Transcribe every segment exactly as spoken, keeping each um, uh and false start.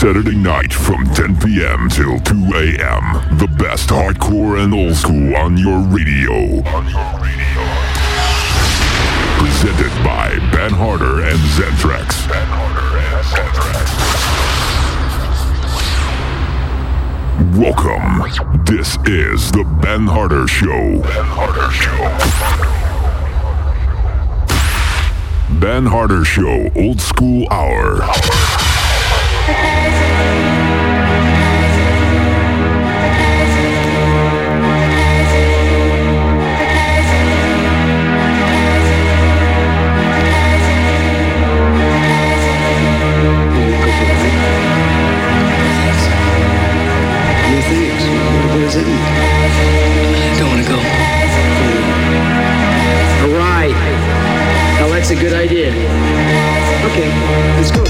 Saturday night from ten p.m. till two a.m. The best hardcore and old school on your radio. On your radio. Presented by Ben Harder and Zentrax. Ben Harder and Zentrax. Welcome. This is the Ben Harder Show. Ben Harder Show. Ben Harder Show Old School Hour. That's a good idea. Okay, let's go.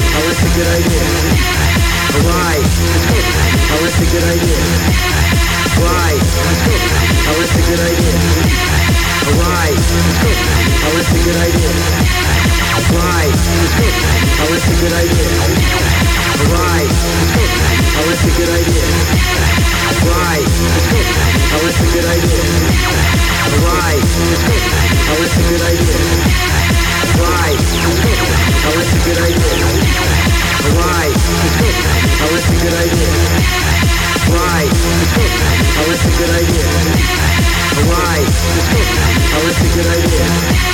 All right, let's go. Oh, that's a good idea. Right. Oh, that's a good idea. Right. Oh, that's a good idea. Right. Oh, that's a good idea. Right. Oh, that's a good idea. Right. Oh, that's a good idea. Right. Oh, that's a good idea. Right. Oh, that's a good idea. Right. Oh, that's a good idea. Right. Oh, that's a good idea. Right. Oh, that's a good idea.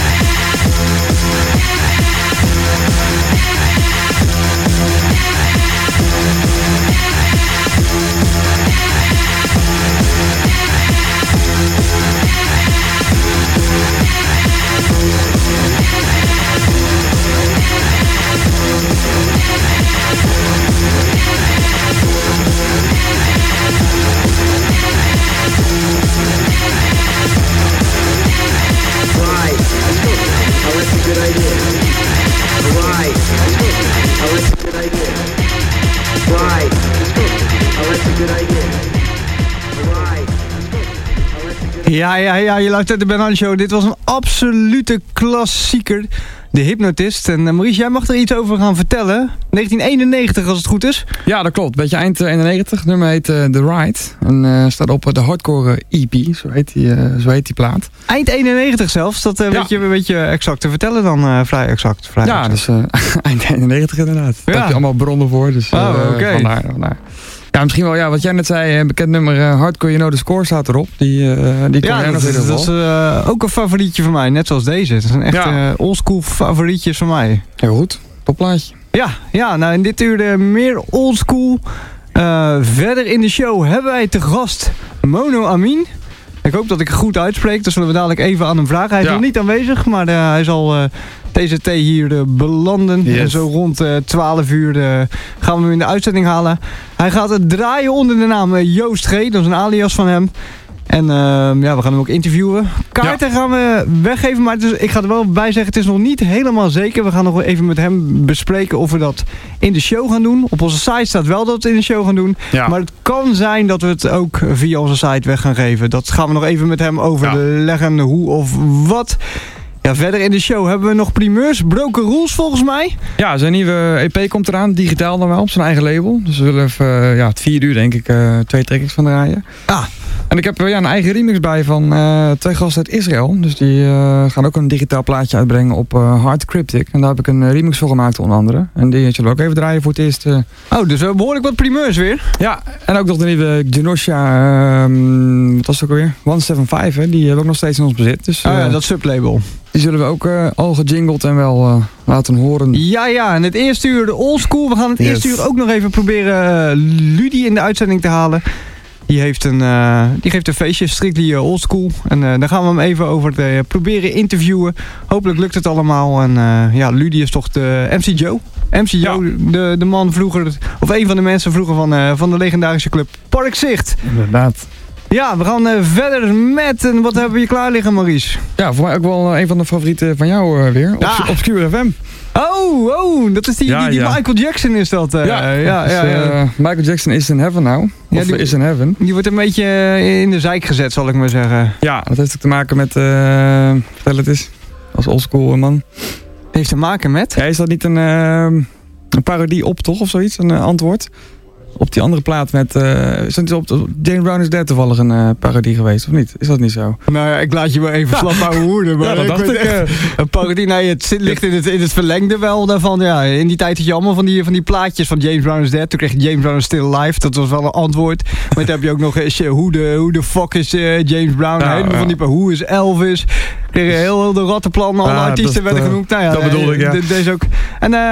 Ja, ja, ja, je luistert de Ben Hans Show. Dit was een absolute klassieker. De Hypnotist. En uh, Maurice, jij mag er iets over gaan vertellen. negentien eenennegentig als het goed is. Ja, dat klopt. Beetje eind eenennegentig. Het nummer heet uh, The Ride. En uh, staat op de Hardcore E P. Zo heet die, uh, zo heet die plaat. Eind eenennegentig zelfs. Dat uh, ja. weet, je, weet je exact te vertellen dan. Uh, vrij exact. Vrij ja, exact. dus uh, eind eenennegentig inderdaad. Daar ja. heb je allemaal bronnen voor. Dus, uh, oh, oké. Okay. Vandaar, vandaar. Ja, misschien wel, ja, wat jij net zei, een bekend nummer uh, Hardcore You Know The Score staat erop. Die, uh, die ja, dat, is, dat is uh, ook een favorietje van mij, net zoals deze. Het is een echt ja. uh, oldschool favorietje van mij. Heel goed, topplaatje. Ja, ja, nou in dit uur uh, meer oldschool. Uh, verder in de show hebben wij te gast Mono Amin. Ik hoop dat ik het goed uitspreek, dat zullen we dadelijk even aan hem vragen. Hij is ja. nog niet aanwezig, maar uh, hij zal uh, T Z T hier uh, belanden. Yes. En zo rond uh, twaalf uur uh, gaan we hem in de uitzending halen. Hij gaat het draaien onder de naam uh, Joost G. Dat is een alias van hem. En uh, ja, we gaan hem ook interviewen. Kaarten ja. gaan we weggeven, maar het is, ik ga er wel bij zeggen, het is nog niet helemaal zeker. We gaan nog wel even met hem bespreken of we dat in de show gaan doen. Op onze site staat wel dat we het in de show gaan doen. Ja. Maar het kan zijn dat we het ook via onze site weg gaan geven. Dat gaan we nog even met hem overleggen, ja. hoe of wat. Ja, verder in de show hebben we nog primeurs. Broken Rules volgens mij. Ja, zijn nieuwe E P komt eraan. Digitaal dan wel, op zijn eigen label. Dus we willen even, uh, ja, het vier uur denk ik, uh, twee trackings van draaien. Ah. En ik heb uh, ja, een eigen remix bij van uh, twee gasten uit Israël. Dus die uh, gaan ook een digitaal plaatje uitbrengen op uh, Hard Cryptic. En daar heb ik een uh, remix voor gemaakt onder andere. En die zullen we ook even draaien voor het eerst. Uh. Oh, dus we hebben behoorlijk wat primeurs weer. Ja, en ook nog de nieuwe Genosha, uh, wat was het ook alweer? honderdzevenenvijftig, hè? Die hebben we ook nog steeds in ons bezit. Dus, uh, oh ja, dat sublabel. Die zullen we ook uh, al gejingled en wel uh, laten horen. Ja, ja. En het eerste uur de oldschool. We gaan het yes. eerste uur ook nog even proberen uh, Ludie in de uitzending te halen. Die, heeft een, uh, die geeft een feestje, Strictly uh, Oldschool. En uh, daar gaan we hem even over te, uh, proberen interviewen. Hopelijk lukt het allemaal. En uh, ja, Ludie is toch de M C Joe. M C Joe, ja. de, de man vroeger, of een van de mensen vroeger van, uh, van de legendarische club Parkzicht. Inderdaad. Ja, we gaan uh, verder met, en wat hebben we hier klaar liggen, Maurice? Ja, voor mij ook wel uh, een van de favorieten van jou uh, weer, ja. Obs- Obscure F M. Oh, oh, dat is die, ja, die, die ja. Michael Jackson is dat. Uh, ja, ja, dus, ja, ja. Uh, Michael Jackson is in heaven nou. Ja, of die, is in heaven. Die wordt een beetje in de zijk gezet, zal ik maar zeggen. Ja, dat heeft ook te maken met, uh, vertel het eens, als oldschool man. Heeft te maken met? Ja, is dat niet een, uh, een parodie op toch, of zoiets, een uh, antwoord? Op die andere plaat met... Uh, is dat op, op James Brown is Dead toevallig een uh, parodie geweest, of niet? Is dat niet zo? Nou ja, ik laat je wel even slap houden hoeden. Maar ja, dat ik dacht ik. Echt, een parodie, nee, het zit, ligt in het, in het verlengde wel daarvan. Ja, in die tijd had je allemaal van die, van die plaatjes van James Brown is Dead. Toen kreeg je James Brown is Still Alive. Dat was wel een antwoord. Maar dan heb je ook nog eens, hoe de, hoe de fuck is uh, James Brown? Ja, helemaal ja. van die, hoe is Elvis? Kreeg heel, heel de rattenplan, alle ja, artiesten dat, werden uh, genoemd. Nou ja, dat bedoel ik, ja. De, deze ook. En uh,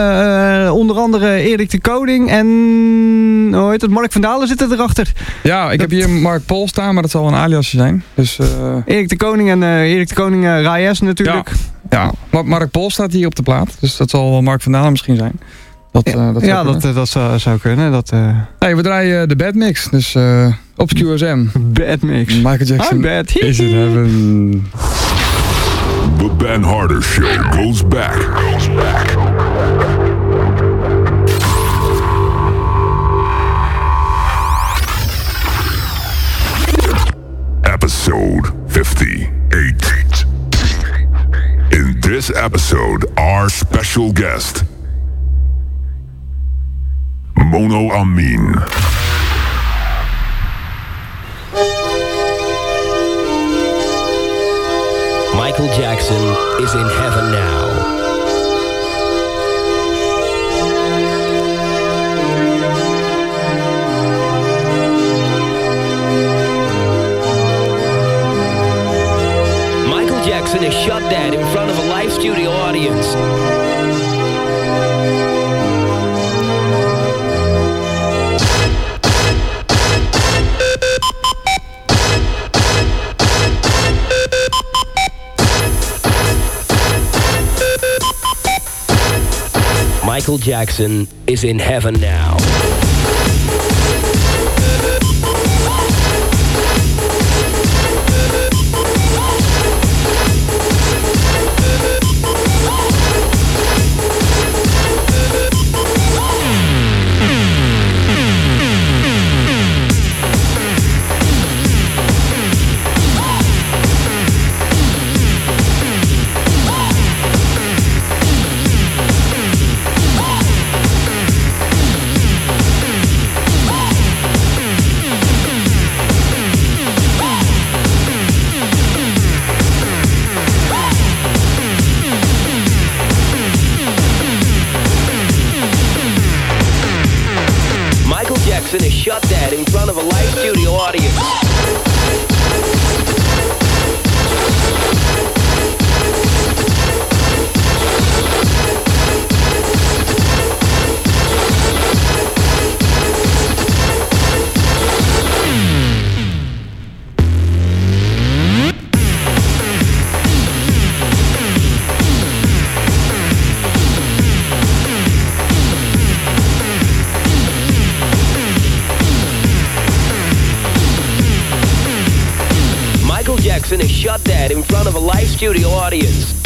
uh, uh, onder andere Erik de Koning en hoe heet het? Mark van Dalen zit er erachter. Ja, ik dat... heb hier Mark Paul staan, maar dat zal een aliasje zijn. Dus, uh... Erik de Koning en uh, Erik de Koning uh, Reyes natuurlijk. Ja, ja. Mark Paul staat hier op de plaat, dus dat zal Mark van Dalen misschien zijn. Dat, ja, uh, dat ja dat, uh, dat zou, zou kunnen. Dat, uh... hey, we draaien de Bad Mix, dus uh, op Q S M. Bad Mix. Michael Jackson bad. is in heaven. The Ben Harder Show goes back. Goes back. episode, our special guest, Mono Amin. Michael Jackson is in heaven now. Michael Jackson is shot dead in front of a live studio audience. Michael Jackson is in heaven now. Is shot dead in front of a live studio audience. Jackson is shot dead in front of a live studio audience.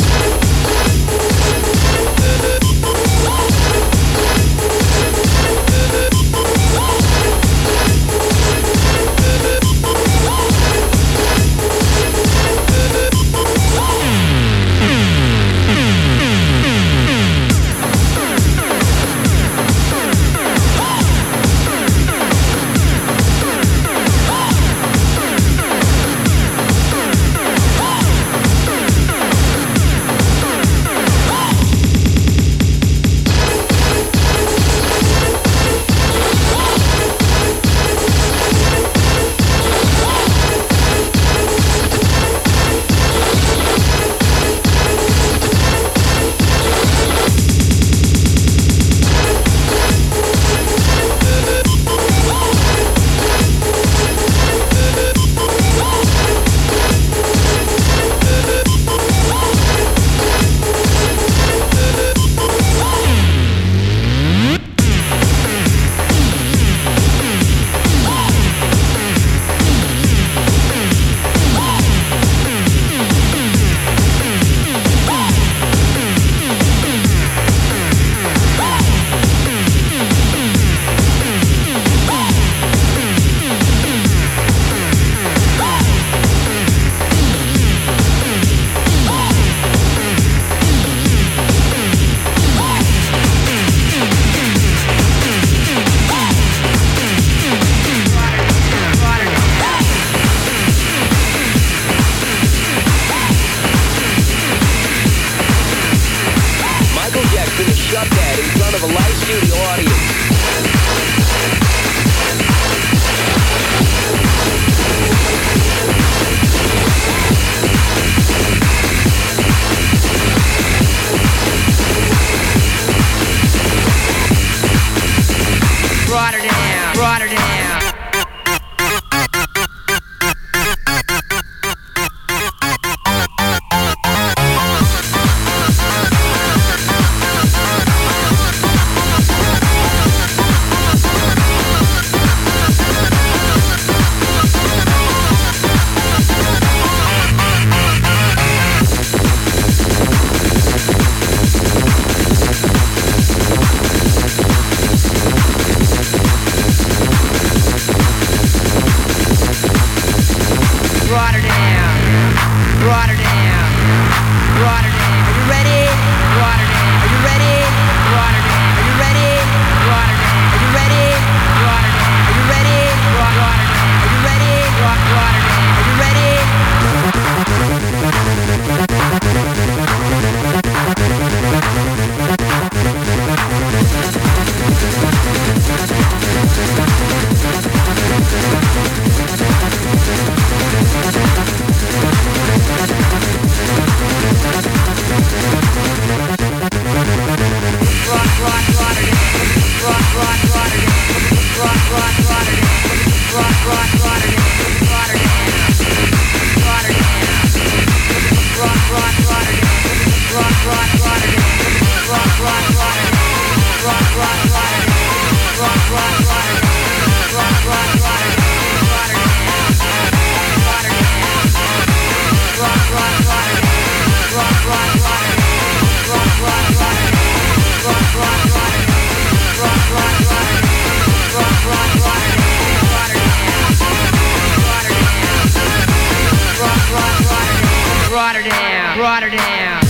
Rotterdam, Rotterdam.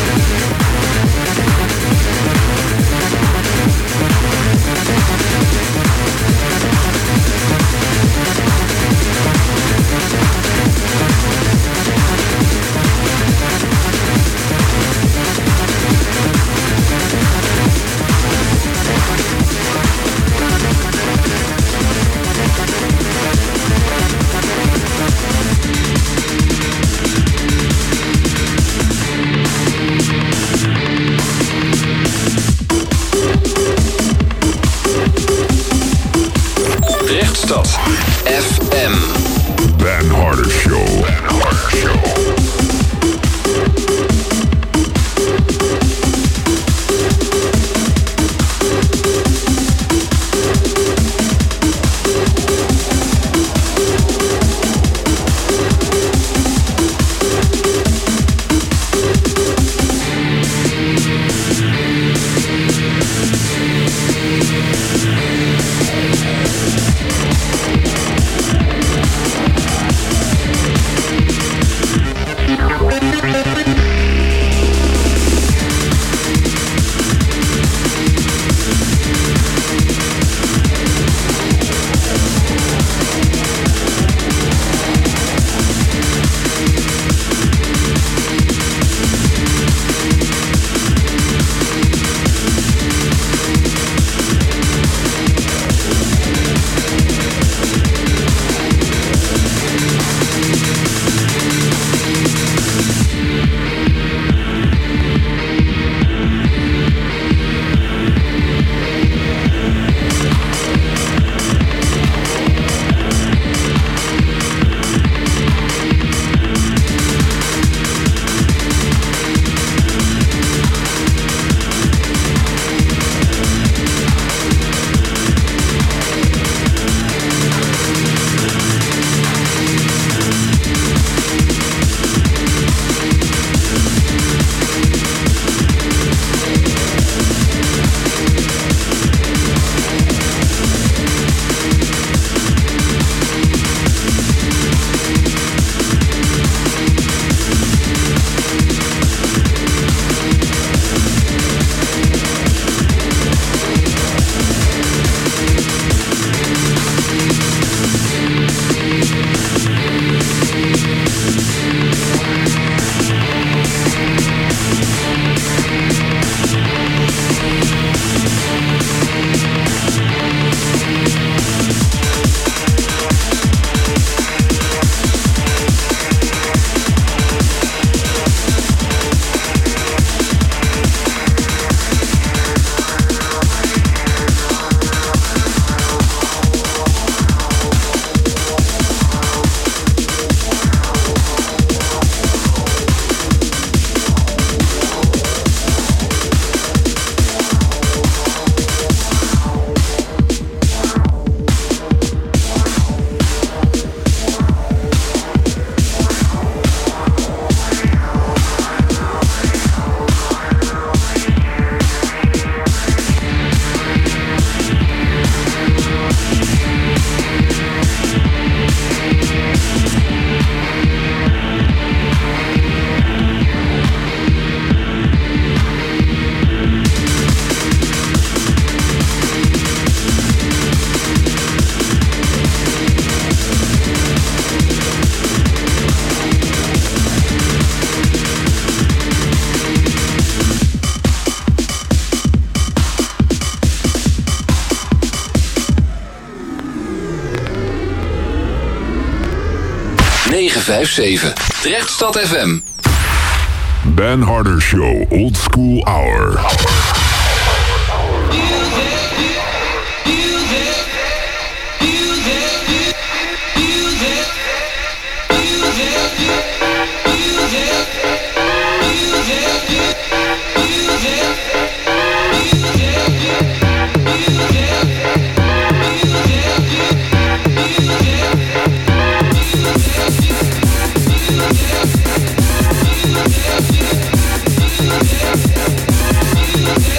Rotterdam. vijf zeven. Drechtstad F M. Ben Harder Show Old School Hour. Yeah.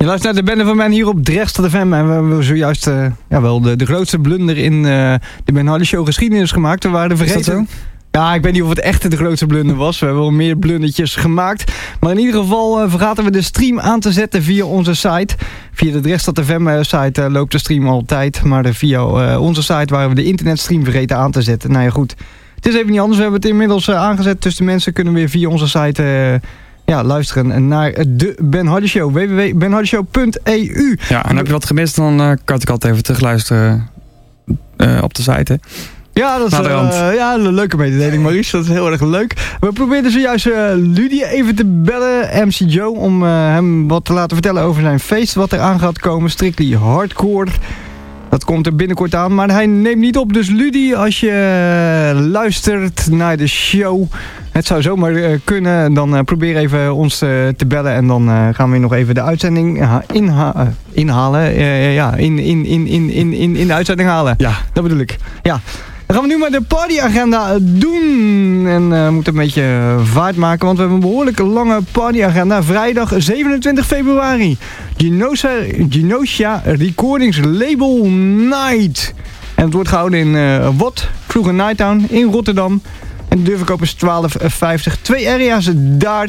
luistert naar de Band of Man hier op Drechtstad F M. En we hebben zojuist uh, ja, wel de, de grootste blunder in uh, de Ben Hardy Show geschiedenis gemaakt. We waren vergeten. Is dat zo? Ja, ik weet niet of het echt de grootste blunder was. We hebben wel meer blundertjes gemaakt. Maar in ieder geval uh, vergaten we de stream aan te zetten via onze site. Via de Drechtstad F M site uh, loopt de stream altijd. Maar uh, via uh, onze site waren we de internetstream vergeten aan te zetten. Nou ja, goed. Het is even niet anders. We hebben het inmiddels uh, aangezet. Dus de mensen kunnen weer via onze site uh, ja, luisteren naar de Ben Hardy Show. w w w punt ben hardy show punt e u. Ja, en heb je wat gemist, dan uh, kan ik altijd even terugluisteren uh, op de site, hè? Ja, dat is uh, ja, een leuke mededeling, Maurice. Dat is heel erg leuk. We probeerden zojuist uh, Ludie even te bellen, M C Joe, om uh, hem wat te laten vertellen over zijn feest. Wat er aan gaat komen, Strictly Hardcore. Dat komt er binnenkort aan, maar hij neemt niet op. Dus Ludie, als je uh, luistert naar de show, het zou zomaar uh, kunnen. Dan uh, probeer even ons uh, te bellen en dan uh, gaan we nog even de uitzending uh, inha uh, inhalen. Uh, ja, in, in, in, in, in, in, in de uitzending halen. Ja, dat bedoel ik. Ja. Dan gaan we nu maar de partyagenda doen. En we uh, moeten een beetje vaart maken, want we hebben een behoorlijk lange partyagenda. Vrijdag zevenentwintig februari. Genosha, Genosha Recordings Label Night. En het wordt gehouden in uh, Wot, vroeger Nighttown, in Rotterdam. En de deurverkoop is twaalf vijftig. Twee area's daar.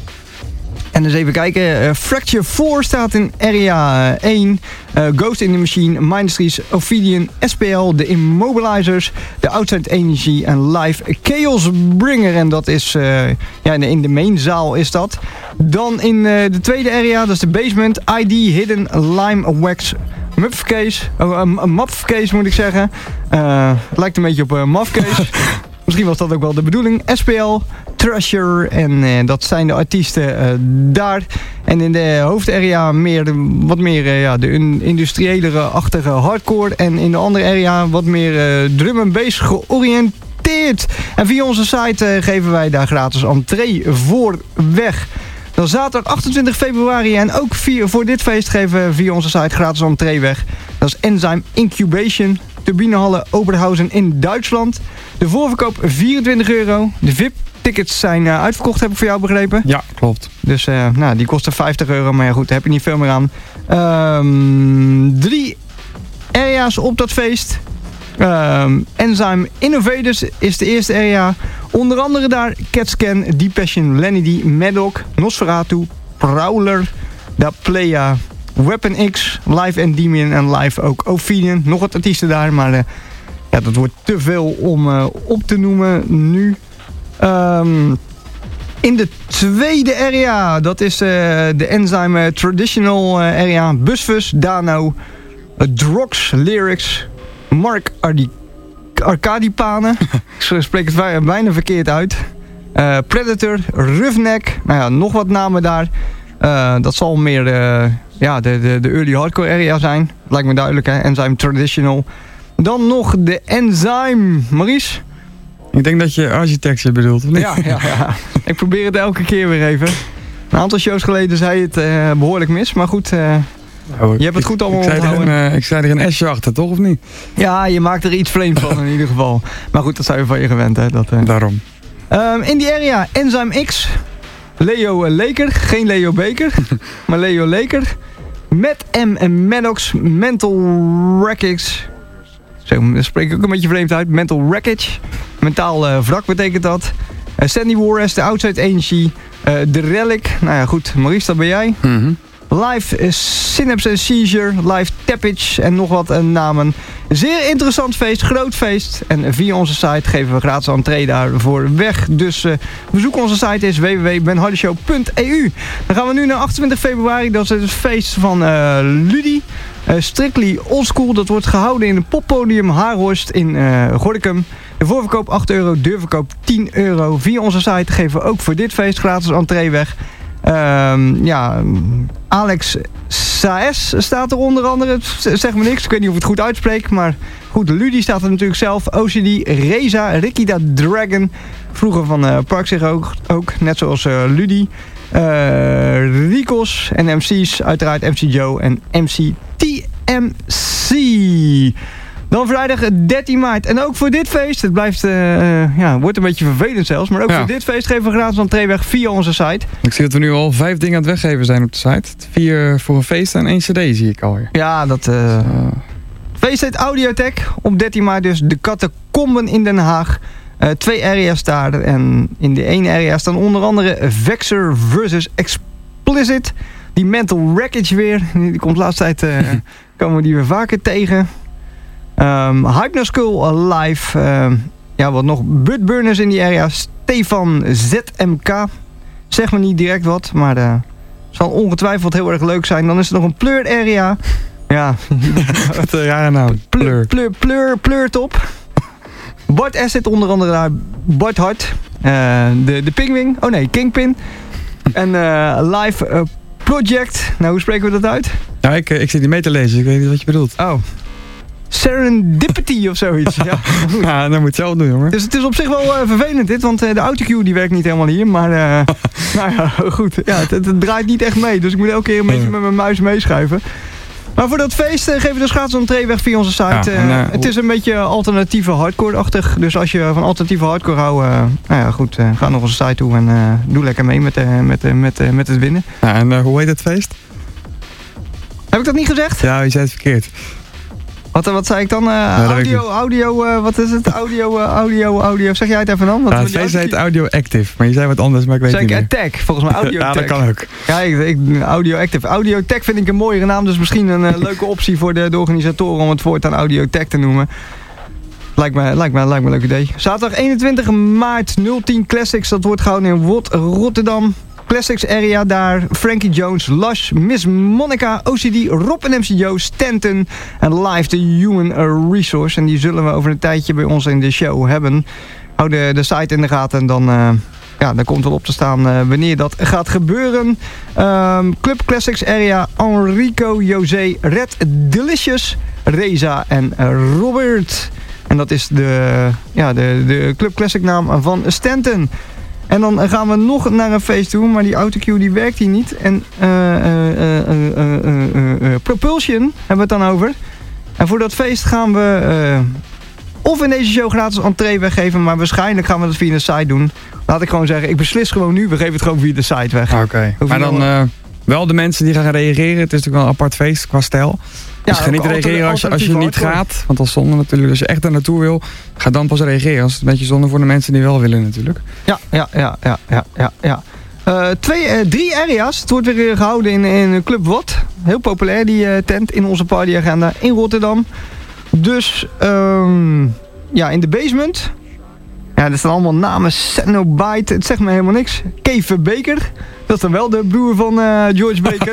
En eens even kijken. Uh, Fracture vier staat in area uh, één. Uh, Ghost in the Machine, Mindstreets, Ophidian, S P L, de Immobilizers, de Outside Energy en Live Chaos Bringer. En dat is uh, ja, in de, in de mainzaal is dat. Dan in uh, de tweede area, dat is de basement. I D, Hidden, Lime, Wax, Mupfcase. Oh, uh, Mupfcase moet ik zeggen. Uh, lijkt een beetje op uh, Mufcase. Misschien was dat ook wel de bedoeling. S P L, Treasure en uh, dat zijn de artiesten uh, daar. En in de hoofdarea meer, wat meer uh, ja, de industriëlere-achtige hardcore. En in de andere area wat meer uh, drum en bass georiënteerd. En via onze site uh, geven wij daar gratis entree voor weg. Dan zaterdag achtentwintig februari en ook via, voor dit feest geven we via onze site gratis entree weg. Dat is Enzyme Incubation, Turbinehallen Oberhausen in Duitsland. De voorverkoop vierentwintig euro. De V I P-tickets zijn uh, uitverkocht, heb ik voor jou begrepen. Ja, klopt. Dus uh, nou, die kosten vijftig euro, maar ja goed, daar heb je niet veel meer aan. Um, drie area's op dat feest. Um, Enzyme Innovators is de eerste area. Onder andere daar CatScan, Deep Passion, Lenny D, Maddock, Nosferatu, Prowler, Da Playa, Weapon X, Live Endymion en Live ook Ophidian. Nog wat artiesten daar, maar uh, ja, dat wordt te veel om uh, op te noemen nu. Um, in de tweede area, dat is uh, de Enzyme Traditional uh, area. Busfus, Dano, uh, Drox, Lyrics, Mark Ardi Arcadipanen. Ik spreek het bijna verkeerd uit. Uh, Predator, Roughneck. Nou ja, nog wat namen daar. Uh, dat zal meer uh, ja, de, de, de early hardcore area zijn. Lijkt me duidelijk, hè. Enzyme Traditional. Dan nog de Enzyme. Maurice? Ik denk dat je Architecture bedoelt, of niet? Ja, ja, ja. Ik probeer het elke keer weer even. Een aantal shows geleden zei het uh, behoorlijk mis. Maar goed, uh, nou, je hebt het goed allemaal ik, ik onthouden. Zei er een, uh, ik zei er een S'je achter, toch? Of niet? Ja, je maakt er iets vreemds van in ieder geval. Maar goed, dat zijn we van je gewend, hè. Dat, uh. Daarom. Um, in die area, Enzyme X. Leo Leker. Geen Leo Beker. maar Leo Leker. Met M en Maddox. Mental Wreckage. Zo, dat spreek ik ook een beetje vreemd uit. Mental Wreckage. Mentaal uh, wrak betekent dat. Uh, Sandy Warres, de Outside Energy. Uh, de Relic. Nou ja, goed. Maurice, dat ben jij. Mm-hmm. Live uh, Synapse and Seizure. Live Tappage. En nog wat uh, namen. Zeer interessant feest. Groot feest. En via onze site geven we gratis entree daarvoor weg. Dus uh, bezoek onze site is w w w punt ben hardy show punt e u. Dan gaan we nu naar achtentwintig februari. Dat is het feest van uh, Ludie. Uh, Strictly Oldschool, dat wordt gehouden in het poppodium Haarhorst in uh, Gorinchem. De voorverkoop acht euro, deurverkoop tien euro. Via onze site geven we ook voor dit feest gratis entree weg. Um, ja, Alex Saes staat er onder andere. Zeg me niks, ik weet niet of ik het goed uitspreek. Maar goed, Ludie staat er natuurlijk zelf. O C D, Reza, Rikida Dragon. Vroeger van uh, Park ook, ook, net zoals uh, Ludie. Uh, Rikos en M C's, uiteraard M C Joe en M C T M C. Dan vrijdag dertien maart. En ook voor dit feest, het blijft, uh, ja, wordt een beetje vervelend zelfs. Maar ook ja. voor dit feest geven we gratis entree weg via onze site. Ik zie dat we nu al vijf dingen aan het weggeven zijn op de site. Vier voor een feest en één cd zie ik alweer. Ja, dat... Uh, dus, uh... feest heet Audiotech. Op dertien maart dus de Catacomben in Den Haag. Uh, twee area's daar. En in de ene area staan onder andere Vexer versus Explicit. Die Mental Wreckage weer. Die komt de laatste tijd... Uh, komen we die weer vaker tegen. Um, Hypnoskull live. Uh, ja, wat nog. Budburners in die area. Stefan Z M K. Zeg me niet direct wat. Maar uh, zal ongetwijfeld heel erg leuk zijn. Dan is er nog een Pleur area. Ja. Wat een rare naam. Pleur. Pleur, pleur, pleurtop. Bart Asset onder andere daar. Bart Hart. Uh, de, de Pingwing. Oh nee, Kingpin. En uh, live uh, Project. Nou, hoe spreken we dat uit? Nou, ik, ik zit niet mee te lezen. Ik weet niet wat je bedoelt. Oh. Serendipity of zoiets. Ja, ja, dat moet je zelf doen, jongen. Dus het is op zich wel uh, vervelend dit, want uh, de autocue die werkt niet helemaal hier. Maar uh, nou ja, goed. Ja, het, het, het draait niet echt mee. Dus ik moet elke keer een beetje met mijn muis meeschuiven. Maar voor dat feest uh, geven we dus gratis entree weg via onze site. Ja, en, uh, uh, het is een beetje alternatieve hardcore-achtig. Dus als je van alternatieve hardcore houdt, uh, nou ja, goed, uh, ga nog onze site toe en uh, doe lekker mee met, uh, met, uh, met, uh, met het winnen. Ja, en uh, hoe heet het feest? Heb ik dat niet gezegd? Ja, je zei het verkeerd. Wat, wat zei ik dan? Uh, ja, audio, audio, uh, wat is het? Audio, uh, audio, audio. Zeg jij het even dan? Wat ja, het feest heet Audio Active, maar je zei wat anders, maar ik weet zeg niet ik meer. Attack, volgens mij Audio Ja, Tech. dat kan ook. Ja, ik, ik, Audio Active. Audio Tech vind ik een mooiere naam, dus misschien een uh, leuke optie voor de, de organisatoren om het voortaan Audio Tech te noemen. Lijkt me, lijkt, me, lijkt me een leuk idee. Zaterdag eenentwintig maart nul tien Classics, dat wordt gehouden in Wot, Rotterdam. Classics area daar, Frankie Jones, Lush, Miss Monica, O C D, Rob en M C Joe, Stanton en Live the Human Resource. En die zullen we over een tijdje bij ons in de show hebben. Hou de, de site in de gaten en dan, uh, ja, dan komt wel op te staan uh, wanneer dat gaat gebeuren. Um, Club Classics area, Enrico, José, Red Delicious, Reza en uh, Robert. En dat is de, ja, de, de Club Classic naam van Stanton. En dan gaan we nog naar een feest toe, maar die autocue die werkt hier niet. En uh, uh, uh, uh, uh, uh, uh, Propulsion hebben we het dan over. En voor dat feest gaan we uh, of in deze show gratis entree weggeven, maar waarschijnlijk gaan we dat via de site doen. Laat ik gewoon zeggen, ik beslis gewoon nu, we geven het gewoon via de site weg. Oké, okay. Maar dan uh, wel de mensen die gaan reageren. Het is natuurlijk wel een apart feest qua stijl. Ja, dus ga niet reageren als je, als je niet gaat. Want dat is zonde natuurlijk. Als je echt er naartoe wil, ga dan pas reageren. Als het een beetje zonde voor de mensen die wel willen natuurlijk. Ja, ja, ja, ja, ja, ja. ja. Uh, twee, uh, drie areas. Het wordt weer gehouden in, in Club Wat. Heel populair die uh, tent in onze partyagenda in Rotterdam. Dus um, ja, in de basement. Ja, er staan allemaal namen. Cenobite, het zegt me helemaal niks. Kever Baker. Dat is dan wel de broer van uh, George Baker.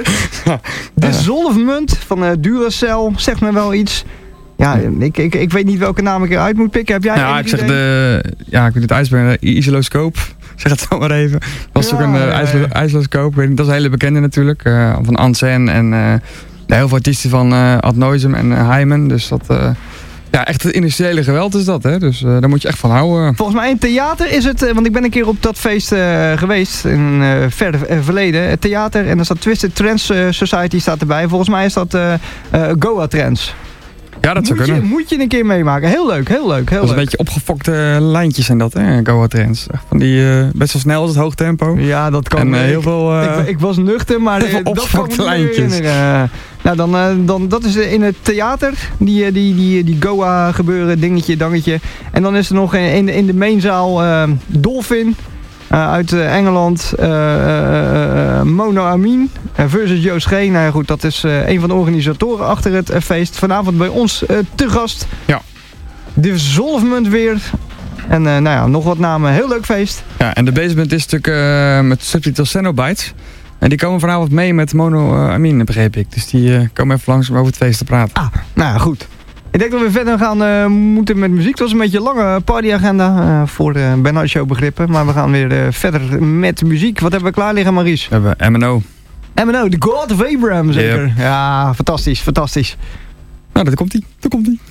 Dissolvement van uh, Duracell, zegt me wel iets. Ja, ik, ik, ik weet niet welke naam ik eruit moet pikken. Heb jij ja, ik zeg de, ja, ik weet het uitspreken. Isoloscoop. Zeg het zo maar even. Dat is ja, ook een uh, isoloscoop. Dat is een hele bekende natuurlijk. Uh, van Ansen en uh, heel veel artiesten van uh, Ad Noisem en uh, Hyman. Dus dat... Uh, Ja, echt het industriële geweld is dat, hè? Dus uh, daar moet je echt van houden. Volgens mij in theater is het, uh, want ik ben een keer op dat feest uh, geweest, in uh, verder uh, verleden. Het theater, en dan staat Twisted Trance uh, Society staat erbij. Volgens mij is dat uh, uh, Goa Trance. Ja, dat zou moet kunnen. Je, moet je een keer meemaken. Heel leuk, heel leuk, heel dat is leuk. een beetje opgefokte lijntjes en dat, hè? Goa Trance. Van die, uh, best wel snel is het hoog tempo. Ja, dat kan. En uh, heel ik, veel... Uh, ik, ik was nuchter, maar heel veel dat opgefokte kan lijntjes. Uh, nou, dan, uh, dan, dat is in het theater, die, die, die, die Goa gebeuren, dingetje, dangetje. En dan is er nog in de, in de mainzaal uh, Dolphin. Uh, uit uh, Engeland, uh, uh, uh, Mono Amin uh, versus Joost G. Nou ja, goed, dat is uh, een van de organisatoren achter het uh, feest. Vanavond bij ons uh, te gast. Ja. Dissolvement weer. En uh, nou ja, nog wat namen. Heel leuk feest. Ja, en de basement is natuurlijk uh, met subtitel Cenobites. En die komen vanavond mee met Mono uh, Amin, begreep ik. Dus die uh, komen even langs om over het feest te praten. Ah, nou ja, goed. Ik denk dat we verder gaan uh, moeten met muziek. Het was een beetje een lange partyagenda uh, voor uh, Ben Hart Show begrippen. Maar we gaan weer uh, verder met muziek. Wat hebben we klaar liggen, Maurice? We hebben M en O. M en O, The God of Abraham zeker. Yep. Ja, fantastisch, fantastisch. Nou, daar komt hij. Daar komt hij.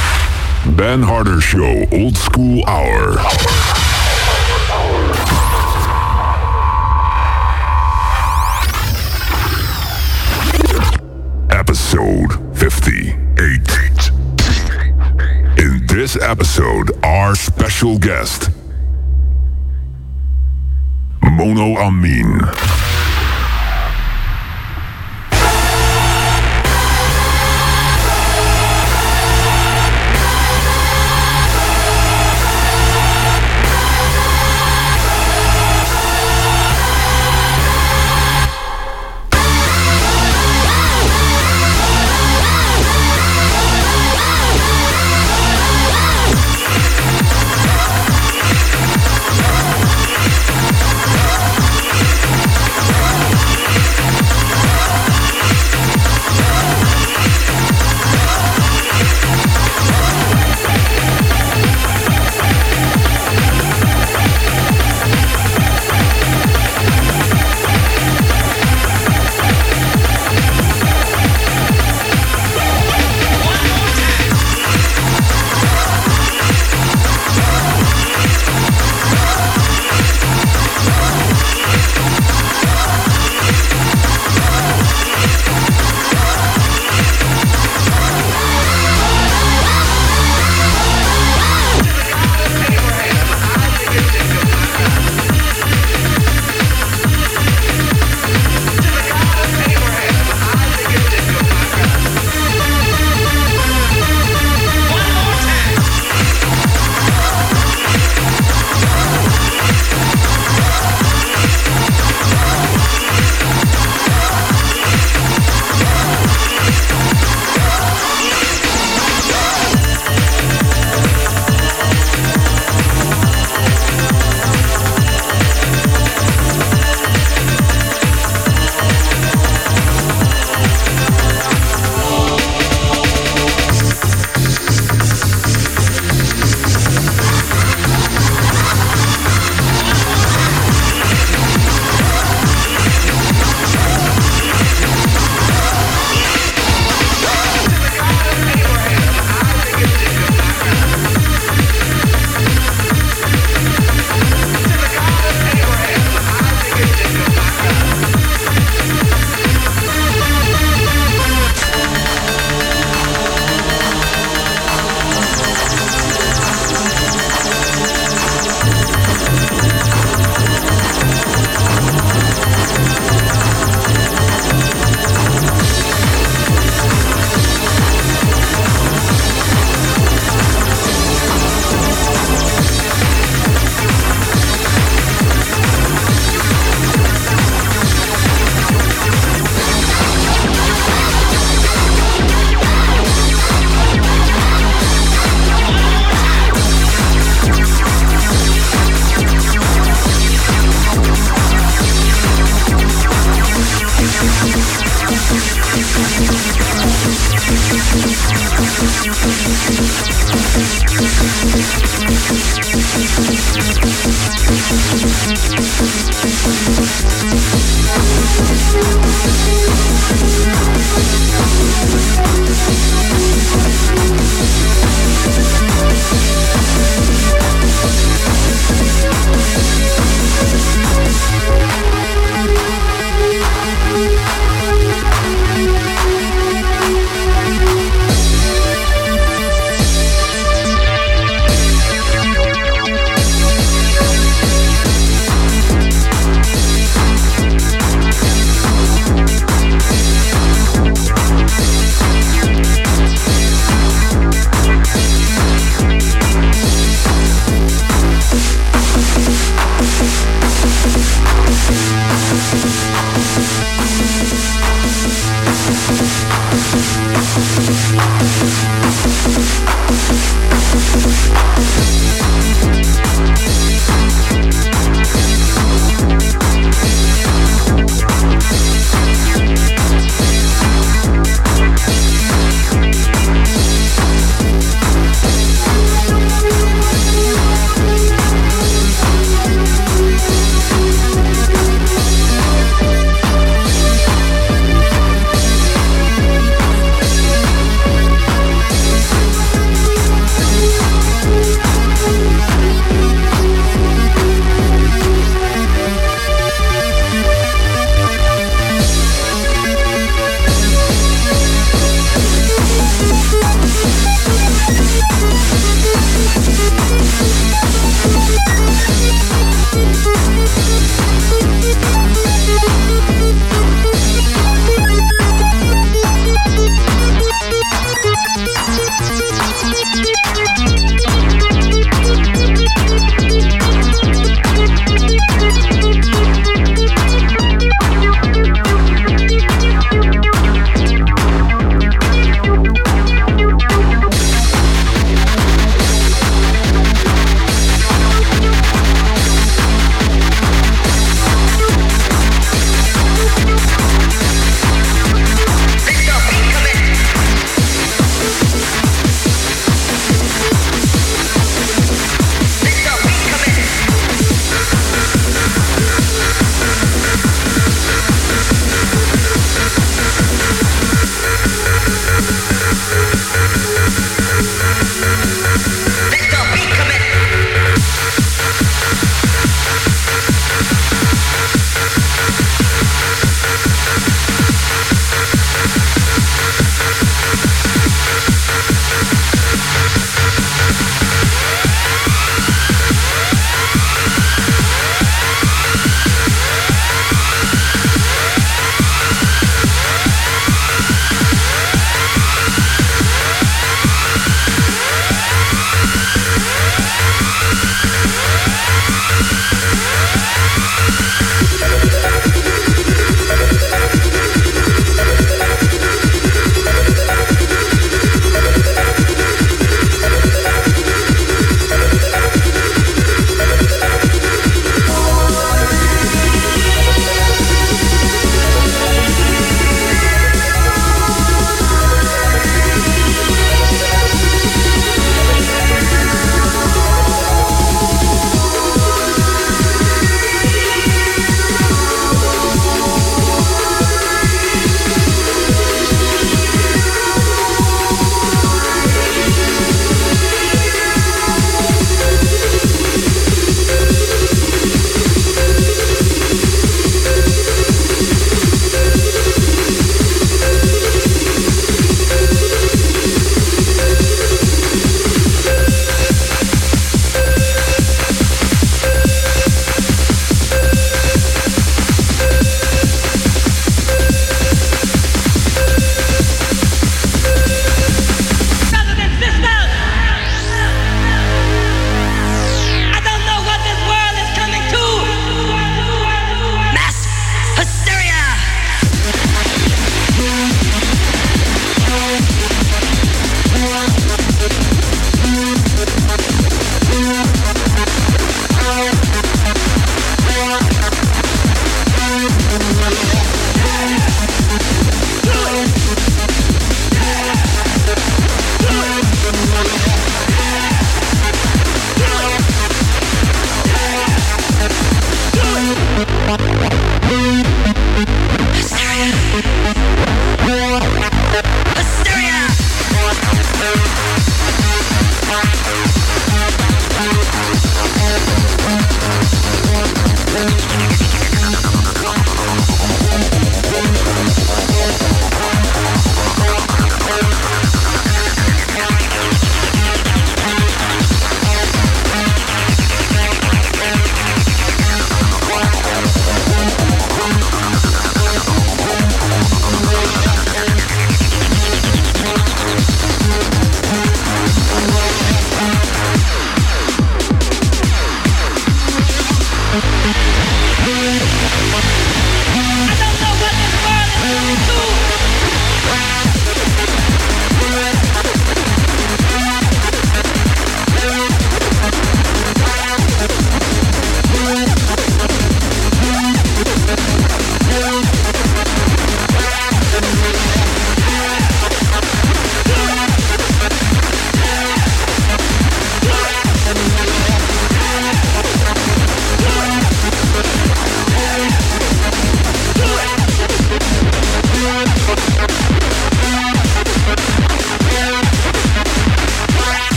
Ben Harder Show Old School Hour. Episode fifty-eight. this episode, our special guest, Mono Amin.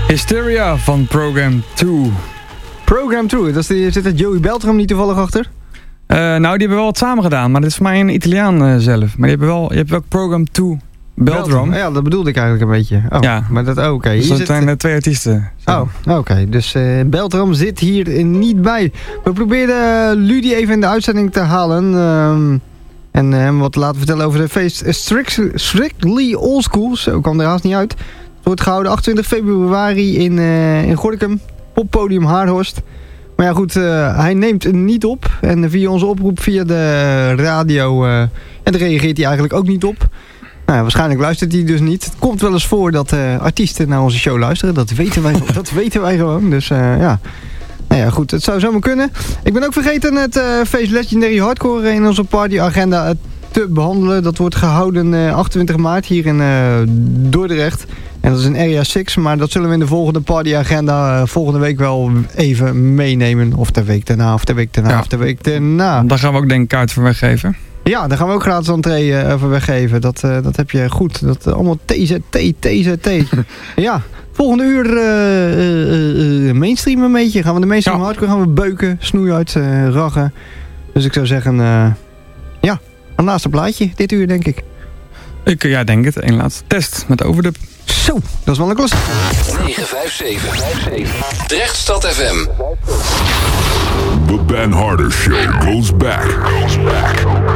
Hysteria van Program twee. Program twee, dat is die, zit er Joey Beltram niet toevallig achter? Uh, nou, die hebben wel wat samen gedaan, maar dit is voor mij een Italiaan uh, zelf. Maar die hebben wel, je hebt wel Program twee Beltram. Ja, dat bedoelde ik eigenlijk een beetje. Oh, ja. Maar dat, oh, oké. Okay. Dus dat zijn uh, twee artiesten. Zo. Oh, oké. Okay. Dus uh, Beltram zit hier niet bij. We probeerden uh, Ludi even in de uitzending te halen. Um, en hem uh, wat te laten vertellen over de feest Strictly, Strictly Old School. Zo kwam er haast niet uit. Het wordt gehouden achtentwintig februari in, uh, in Gorinchem. Poppodium Haarhorst. Maar ja goed, uh, hij neemt niet op. En via onze oproep via de radio... Uh, en daar reageert hij eigenlijk ook niet op. Nou ja, waarschijnlijk luistert hij dus niet. Het komt wel eens voor dat uh, artiesten naar onze show luisteren. Dat weten wij, dat weten wij gewoon. Dus uh, ja... Nou ja, goed, het zou zomaar kunnen. Ik ben ook vergeten het uh, feest Legendary Hardcore in onze partyagenda uh, te behandelen. Dat wordt gehouden uh, achtentwintig maart hier in uh, Dordrecht. En dat is in Area zes, maar dat zullen we in de volgende partyagenda uh, volgende week wel even meenemen. Of de week daarna, of de week daarna, ja. of de week daarna. Daar gaan we ook denk ik kaart voor weggeven. Ja, daar gaan we ook gratis entree uh, voor weggeven. Dat, uh, dat heb je goed. Dat uh, allemaal T Z T, T Z T. Ja. Volgende uur uh, uh, uh, mainstream een beetje. Gaan we de mainstream ja. hardcore gaan we beuken, snoeihard, uh, raggen. Dus ik zou zeggen, uh, ja, een laatste plaatje dit uur denk ik. Ik ja, denk het. Eén laatste test met overdub. Zo, dat is wel een klas. negen vijf zeven. Drechtstad F M. The Ben Harder Show goes back. Goes back.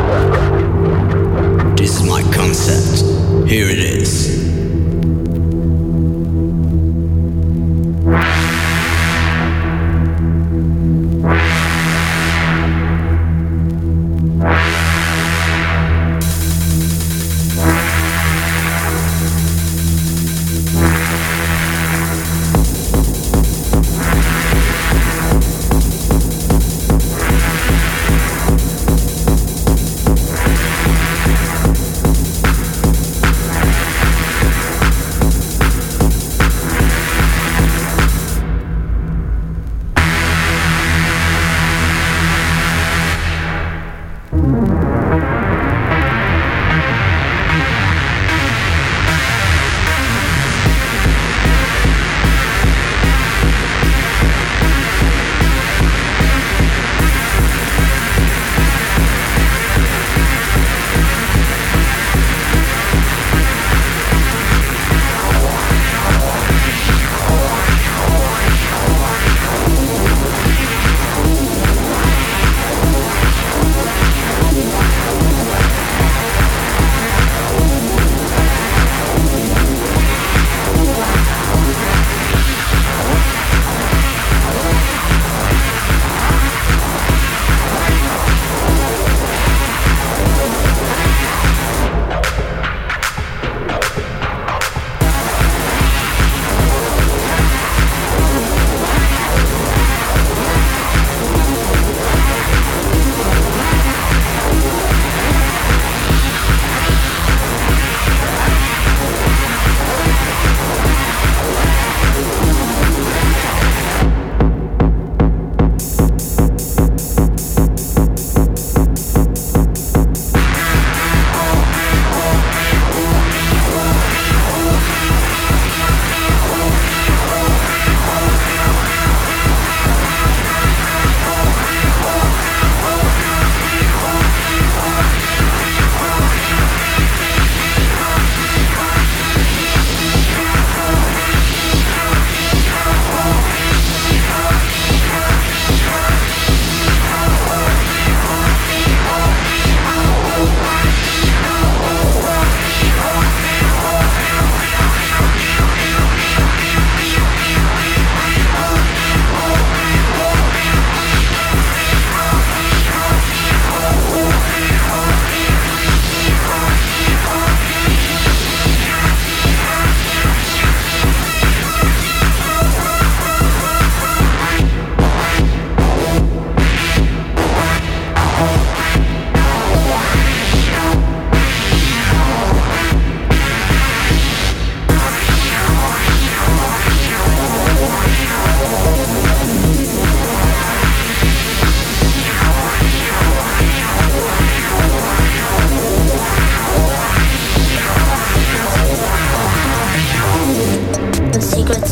This is my concept. Here it is.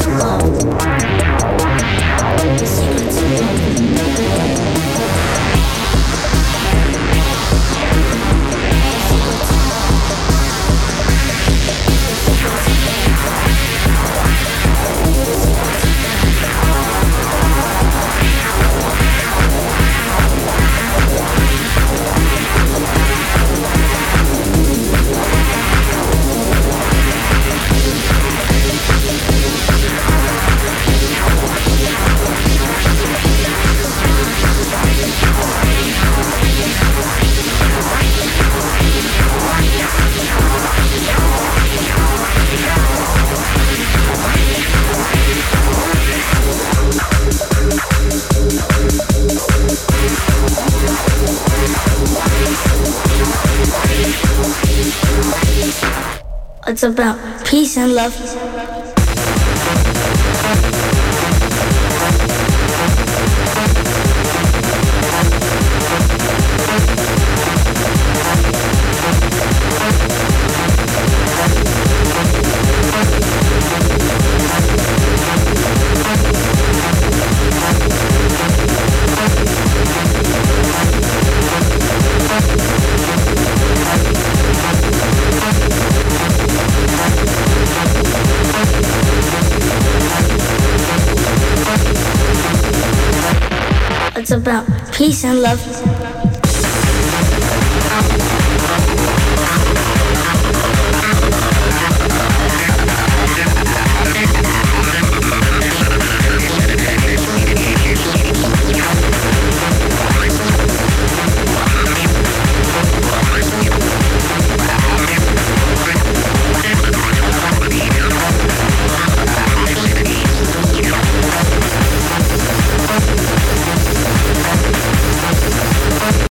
It's about peace and love. It's about peace and love.